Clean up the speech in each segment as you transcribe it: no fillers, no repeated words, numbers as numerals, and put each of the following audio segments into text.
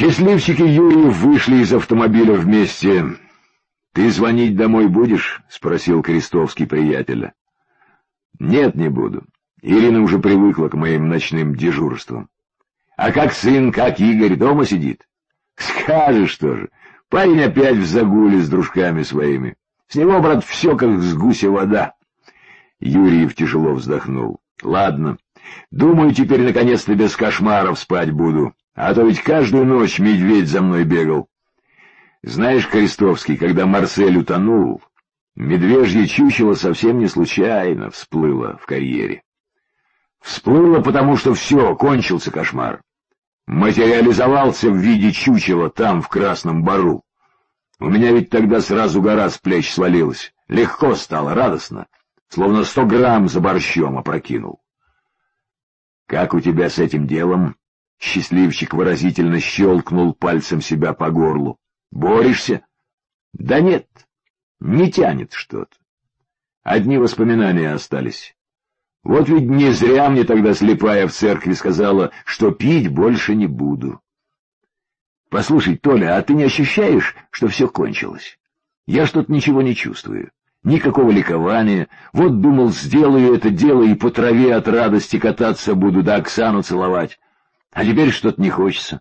Счастливчик и Юрьев вышли из автомобиля вместе. — Ты звонить домой будешь? — спросил Крестовский приятеля. — Нет, не буду. Ирина уже привыкла к моим ночным дежурствам. — А как сын, как Игорь, дома сидит? — Скажешь тоже. Парень опять в загуле с дружками своими. С него, брат, все как с гуся вода. Юрьев тяжело вздохнул. — Ладно. Думаю, теперь наконец-то без кошмаров спать буду. А то ведь каждую ночь медведь за мной бегал. Знаешь, Крестовский, когда Марсель утонул, медвежье чучело совсем не случайно всплыло в карьере. Всплыло, потому что все, кончился кошмар. Материализовался в виде чучела там, в Красном Бару. У меня ведь тогда сразу гора с плеч свалилась. Легко стало, радостно, словно 100 грамм за борщом опрокинул. Как у тебя с этим делом? Счастливчик выразительно щелкнул пальцем себя по горлу. Борешься? Да нет, не тянет что-то. Одни воспоминания остались. Вот ведь не зря мне тогда слепая в церкви сказала, что пить больше не буду. Послушай, Толя, а ты не ощущаешь, что все кончилось? Я что-то ничего не чувствую. Никакого ликования. Вот думал, сделаю это дело и по траве от радости кататься буду, да Оксану целовать. А теперь что-то не хочется.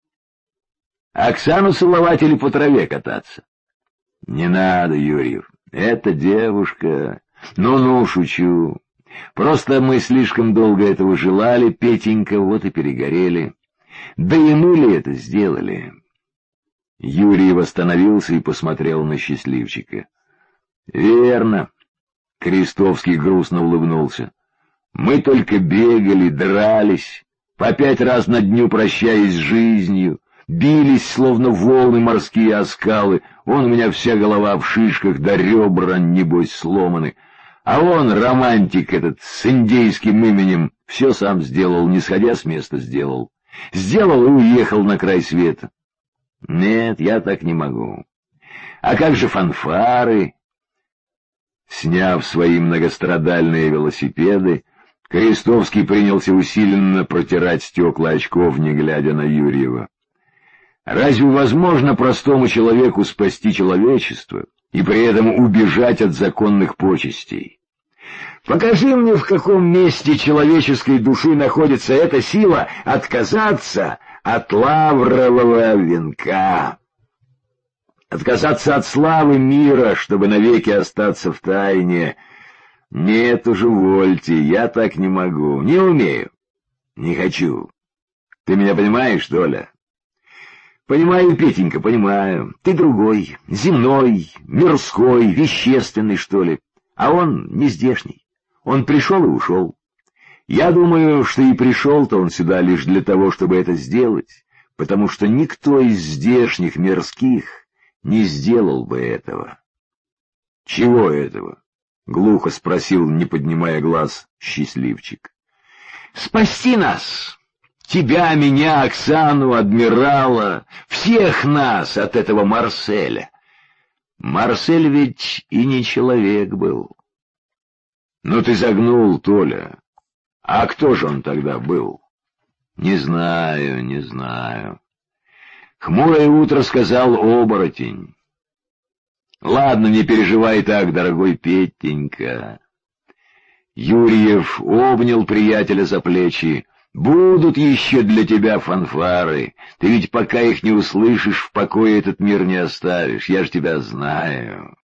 Оксану целовать или по траве кататься? Не надо, Юрьев. Это девушка. Ну-ну, шучу. Просто мы слишком долго этого желали, Петенька, вот и перегорели. Да и мы ли это сделали? Юрьев остановился и посмотрел на счастливчика. Верно. Крестовский грустно улыбнулся. Мы только бегали, дрались, по 5 раз на дню прощаясь с жизнью, бились, словно волны морские о скалы. Он у меня вся голова в шишках, да ребра, небось, сломаны. А он, романтик этот, с индейским именем, все сам сделал, не сходя с места сделал. Сделал и уехал на край света. Нет, я так не могу. А как же фанфары? Сняв свои многострадальные велосипеды, Крестовский принялся усиленно протирать стекла очков, не глядя на Юрьева. Разве возможно простому человеку спасти человечество и при этом убежать от законных почестей? Покажи мне, в каком месте человеческой души находится эта сила отказаться от лаврового венка, отказаться от славы мира, чтобы навеки остаться в тайне. Нет уж, увольте, я так не могу, не умею, не хочу. Ты меня понимаешь, Толя? Понимаю, Петенька, понимаю. Ты другой, земной, мирской, вещественный, что ли. А он не здешний. Он пришел и ушел. Я думаю, что и пришел-то он сюда лишь для того, чтобы это сделать, потому что никто из здешних мирских не сделал бы этого. Чего этого? — глухо спросил, не поднимая глаз, счастливчик. — Спасти нас! Тебя, меня, Оксану, адмирала, всех нас от этого Марселя. Марсель ведь и не человек был. Ну ты загнул, Толя. А кто же он тогда был? Не знаю, не знаю. Хмурое утро сказал оборотень. Ладно, не переживай так, дорогой Петенька. Юрьев обнял приятеля за плечи. Будут еще для тебя фанфары. Ты ведь пока их не услышишь, в покое этот мир не оставишь. Я ж тебя знаю.